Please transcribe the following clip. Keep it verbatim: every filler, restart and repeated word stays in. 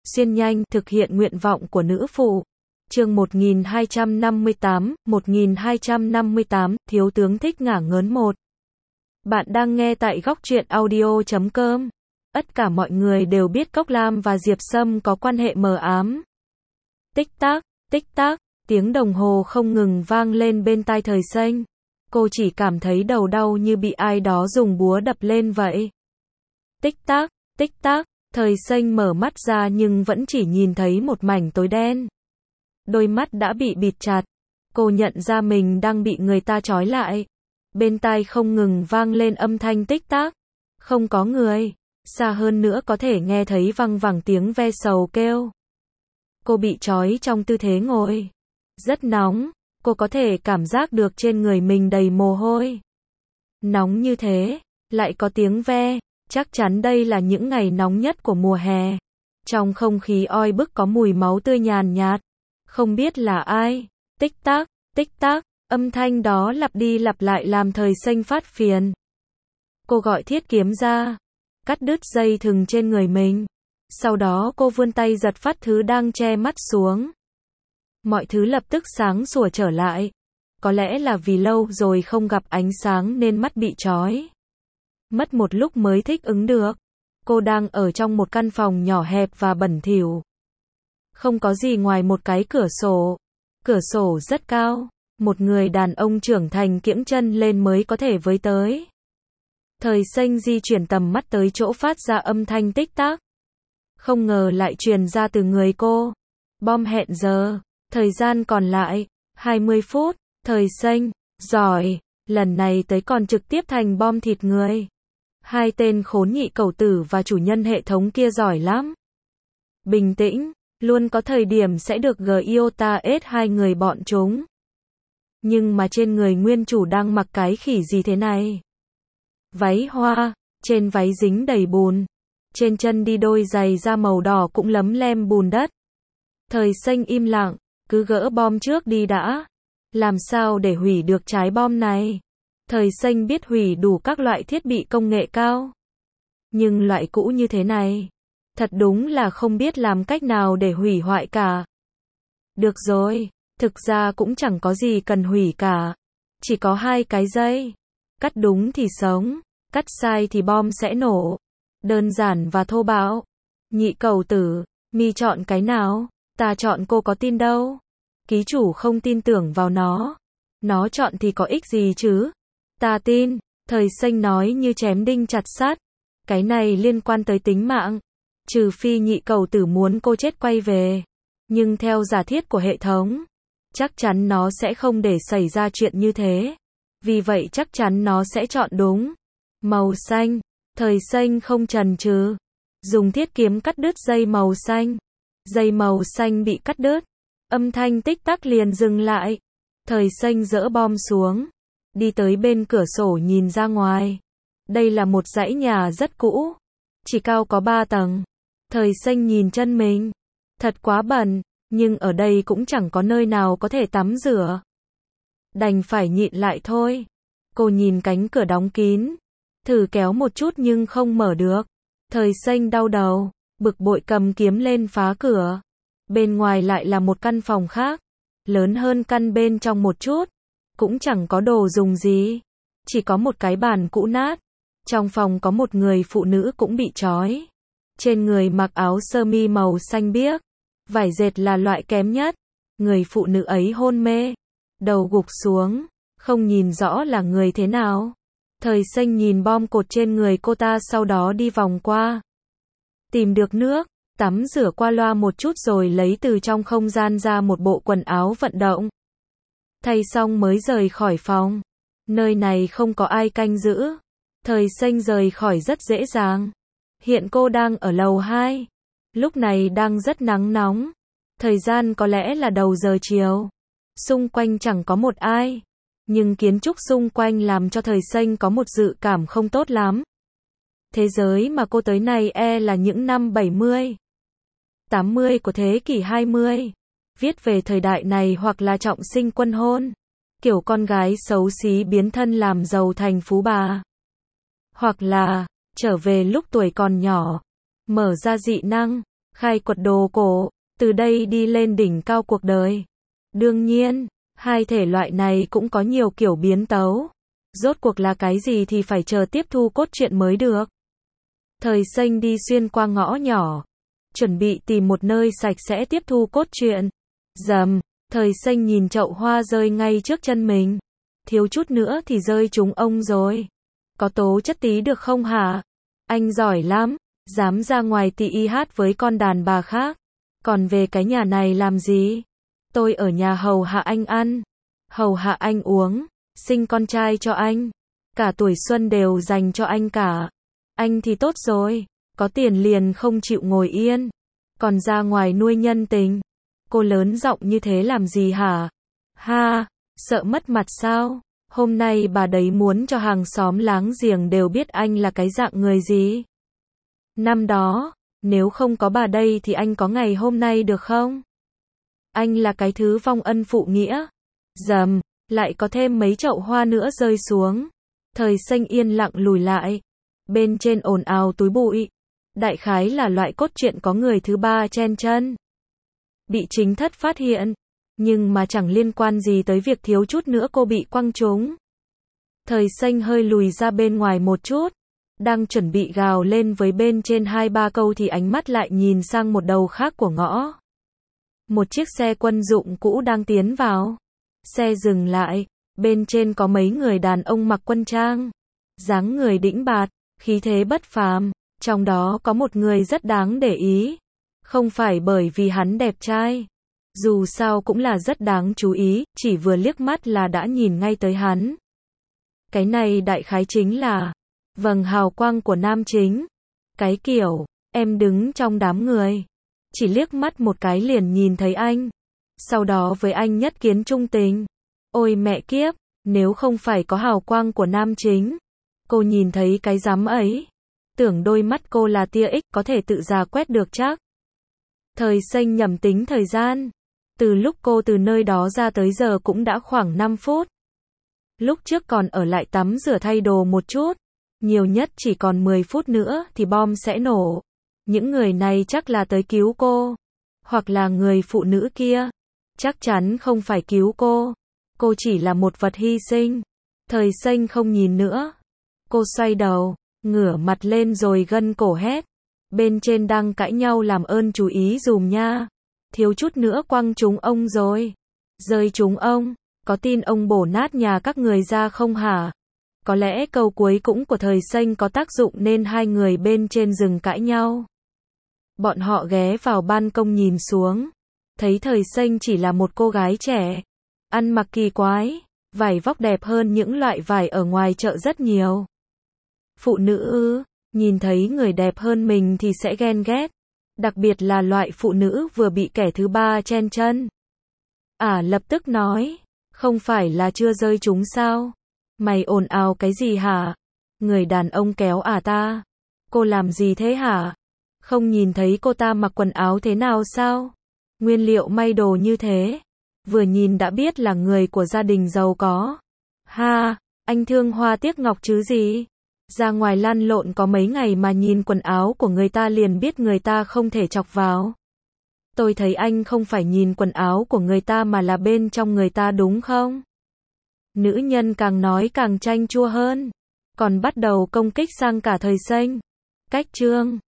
xuyên nhanh, thực hiện nguyện vọng của nữ phụ. Chương một nghìn hai trăm năm mươi tám, một nghìn hai trăm năm mươi tám, Thiếu tướng thích ngả ngớn một. Bạn đang nghe tại góc truyện audio chấm com. Tất cả mọi người đều biết Cốc Lam và Diệp Sâm có quan hệ mờ ám. Tích tắc, tích tắc, tiếng đồng hồ không ngừng vang lên bên tai Thời Xanh. Cô chỉ cảm thấy đầu đau như bị ai đó dùng búa đập lên vậy. Tích tắc, tích tắc, Thời Xanh mở mắt ra nhưng vẫn chỉ nhìn thấy một mảnh tối đen. Đôi mắt đã bị bịt chặt. Cô nhận ra mình đang bị người ta trói lại. Bên tai không ngừng vang lên âm thanh tích tắc. Không có người. Xa hơn nữa có thể nghe thấy văng vẳng tiếng ve sầu kêu. Cô bị trói trong tư thế ngồi. Rất nóng. Cô có thể cảm giác được trên người mình đầy mồ hôi. Nóng như thế. Lại có tiếng ve. Chắc chắn đây là những ngày nóng nhất của mùa hè. Trong không khí oi bức có mùi máu tươi nhàn nhạt. Không biết là ai. Tích tắc, tích tắc. Âm thanh đó lặp đi lặp lại làm Thời Xanh phát phiền. Cô gọi thiết kiếm ra. Cắt đứt dây thừng trên người mình. Sau đó cô vươn tay giật phát thứ đang che mắt xuống. Mọi thứ lập tức sáng sủa trở lại. Có lẽ là vì lâu rồi không gặp ánh sáng nên mắt bị trói. Mất một lúc mới thích ứng được. Cô đang ở trong một căn phòng nhỏ hẹp và bẩn thỉu. Không có gì ngoài một cái cửa sổ. Cửa sổ rất cao. Một người đàn ông trưởng thành kiễng chân lên mới có thể với tới. Thời Xanh di chuyển tầm mắt tới chỗ phát ra âm thanh tích tắc. Không ngờ lại truyền ra từ người cô. Bom hẹn giờ. Thời gian còn lại. hai mươi phút. Thời Xanh. Giỏi. Lần này tới còn trực tiếp thành bom thịt người. Hai tên khốn nhị cẩu tử và chủ nhân hệ thống kia giỏi lắm. Bình tĩnh. Luôn có thời điểm sẽ được Giota S hai người bọn chúng. Nhưng mà trên người nguyên chủ đang mặc cái khỉ gì thế này? Váy hoa, trên váy dính đầy bùn. Trên chân đi đôi giày da màu đỏ cũng lấm lem bùn đất. Thời Xanh im lặng, cứ gỡ bom trước đi đã. Làm sao để hủy được trái bom này? Thời Xanh biết hủy đủ các loại thiết bị công nghệ cao. Nhưng loại cũ như thế này, thật đúng là không biết làm cách nào để hủy hoại cả. Được rồi, thực ra cũng chẳng có gì cần hủy cả. Chỉ có hai cái dây. Cắt đúng thì sống, cắt sai thì bom sẽ nổ. Đơn giản và thô bạo. Nhị cẩu tử, mi chọn cái nào? Ta chọn cô có tin đâu. Ký chủ không tin tưởng vào nó. Nó chọn thì có ích gì chứ? Ta tin, Thời Xanh nói như chém đinh chặt sắt. Cái này liên quan tới tính mạng. Trừ phi nhị cẩu tử muốn cô chết quay về. Nhưng theo giả thiết của hệ thống, chắc chắn nó sẽ không để xảy ra chuyện như thế. Vì vậy chắc chắn nó sẽ chọn đúng. Màu xanh. Thời Xanh không chần chừ. Dùng thiết kiếm cắt đứt dây màu xanh. Dây màu xanh bị cắt đứt. Âm thanh tích tắc liền dừng lại. Thời Xanh dỡ bom xuống. Đi tới bên cửa sổ nhìn ra ngoài. Đây là một dãy nhà rất cũ. Chỉ cao có ba tầng. Thời Xanh nhìn chân mình. Thật quá bẩn. Nhưng ở đây cũng chẳng có nơi nào có thể tắm rửa. Đành phải nhịn lại thôi. Cô nhìn cánh cửa đóng kín. Thử kéo một chút nhưng không mở được. Thời Xanh đau đầu. Bực bội cầm kiếm lên phá cửa. Bên ngoài lại là một căn phòng khác. Lớn hơn căn bên trong một chút. Cũng chẳng có đồ dùng gì. Chỉ có một cái bàn cũ nát. Trong phòng có một người phụ nữ cũng bị trói. Trên người mặc áo sơ mi màu xanh biếc. Vải dệt là loại kém nhất. Người phụ nữ ấy hôn mê. Đầu gục xuống. Không nhìn rõ là người thế nào. Thời Xanh nhìn bom cột trên người cô ta sau đó đi vòng qua. Tìm được nước. Tắm rửa qua loa một chút rồi lấy từ trong không gian ra một bộ quần áo vận động. Thay xong mới rời khỏi phòng. Nơi này không có ai canh giữ. Thời Xanh rời khỏi rất dễ dàng. Hiện cô đang ở lầu hai. Lúc này đang rất nắng nóng. Thời gian có lẽ là đầu giờ chiều. Xung quanh chẳng có một ai. Nhưng kiến trúc xung quanh làm cho Thời Xanh có một dự cảm không tốt lắm. Thế giới mà cô tới này e là những năm bảy mươi, tám mươi của thế kỷ hai mươi. Viết về thời đại này hoặc là trọng sinh quân hôn. Kiểu con gái xấu xí biến thân làm giàu thành phú bà. Hoặc là trở về lúc tuổi còn nhỏ. Mở ra dị năng. khai quật đồ cổ, từ đây đi lên đỉnh cao cuộc đời. Đương nhiên, hai thể loại này cũng có nhiều kiểu biến tấu. Rốt cuộc là cái gì thì phải chờ tiếp thu cốt truyện mới được. Thời Xanh đi xuyên qua ngõ nhỏ, chuẩn bị tìm một nơi sạch sẽ tiếp thu cốt truyện. Rầm, Thời Xanh nhìn chậu hoa rơi ngay trước chân mình. Thiếu chút nữa thì rơi trúng ông rồi. Có tố chất tí được không hả? Anh giỏi lắm, dám ra ngoài tì y hát với con đàn bà khác. Còn về cái nhà này làm gì? Tôi ở nhà hầu hạ anh ăn, hầu hạ anh uống, sinh con trai cho anh. Cả tuổi xuân đều dành cho anh cả. Anh thì tốt rồi, có tiền liền không chịu ngồi yên. Còn ra ngoài nuôi nhân tình. Cô lớn giọng như thế làm gì hả? Ha, sợ mất mặt sao? Hôm nay bà đấy muốn cho hàng xóm láng giềng đều biết anh là cái dạng người gì. Năm đó, nếu không có bà đây thì anh có ngày hôm nay được không? Anh là cái thứ vong ân phụ nghĩa. Dầm, lại có thêm mấy chậu hoa nữa rơi xuống. Thời Xanh yên lặng lùi lại. Bên trên ồn ào túi bụi. Đại khái là loại cốt truyện có người thứ ba chen chân. Bị chính thất phát hiện. Nhưng mà chẳng liên quan gì tới việc thiếu chút nữa cô bị quăng trúng. Thời Xanh hơi lùi ra bên ngoài một chút. Đang chuẩn bị gào lên với bên trên hai ba câu thì ánh mắt lại nhìn sang một đầu khác của ngõ. Một chiếc xe quân dụng cũ đang tiến vào. Xe dừng lại. Bên trên có mấy người đàn ông mặc quân trang. Dáng người đĩnh bạt, khí thế bất phàm. Trong đó có một người rất đáng để ý. Không phải bởi vì hắn đẹp trai. Dù sao cũng là rất đáng chú ý, chỉ vừa liếc mắt là đã nhìn ngay tới hắn. Cái này đại khái chính là vầng hào quang của nam chính. Cái kiểu, em đứng trong đám người. Chỉ liếc mắt một cái liền nhìn thấy anh. Sau đó với anh nhất kiến trung tình. Ôi mẹ kiếp, nếu không phải có hào quang của nam chính. Cô nhìn thấy cái rắm ấy. Tưởng đôi mắt cô là tia X có thể tự ra quét được chắc. Thời Xanh nhầm tính thời gian. Từ lúc cô từ nơi đó ra tới giờ cũng đã khoảng năm phút. Lúc trước còn ở lại tắm rửa thay đồ một chút. Nhiều nhất chỉ còn mười phút nữa thì bom sẽ nổ. Những người này chắc là tới cứu cô. Hoặc là người phụ nữ kia. Chắc chắn không phải cứu cô. Cô chỉ là một vật hy sinh. Thời Xanh không nhìn nữa. Cô xoay đầu, ngửa mặt lên rồi gân cổ hét. Bên trên đang cãi nhau làm ơn chú ý dùm nha. Thiếu chút nữa quăng trúng ông rồi. Rơi trúng ông, có tin ông bổ nát nhà các người ra không hả? Có lẽ câu cuối cũng của Thời Xanh có tác dụng nên hai người bên trên dừng cãi nhau. Bọn họ ghé vào ban công nhìn xuống. Thấy Thời Xanh chỉ là một cô gái trẻ. Ăn mặc kỳ quái, vải vóc đẹp hơn những loại vải ở ngoài chợ rất nhiều. Phụ nữ ư, nhìn thấy người đẹp hơn mình thì sẽ ghen ghét. Đặc biệt là loại phụ nữ vừa bị kẻ thứ ba chen chân. À lập tức nói, không phải là chưa rơi trúng sao? Mày ồn ào cái gì hả? Người đàn ông kéo à ta? Cô làm gì thế hả? Không nhìn thấy cô ta mặc quần áo thế nào sao? Nguyên liệu may đồ như thế. Vừa nhìn đã biết là người của gia đình giàu có. Ha, anh thương hoa tiếc ngọc chứ gì? Ra ngoài lăn lộn có mấy ngày mà nhìn quần áo của người ta liền biết người ta không thể chọc vào. Tôi thấy anh không phải nhìn quần áo của người ta mà là bên trong người ta đúng không? Nữ nhân càng nói càng chanh chua hơn. Còn bắt đầu công kích sang cả Thời Xanh. Cách chương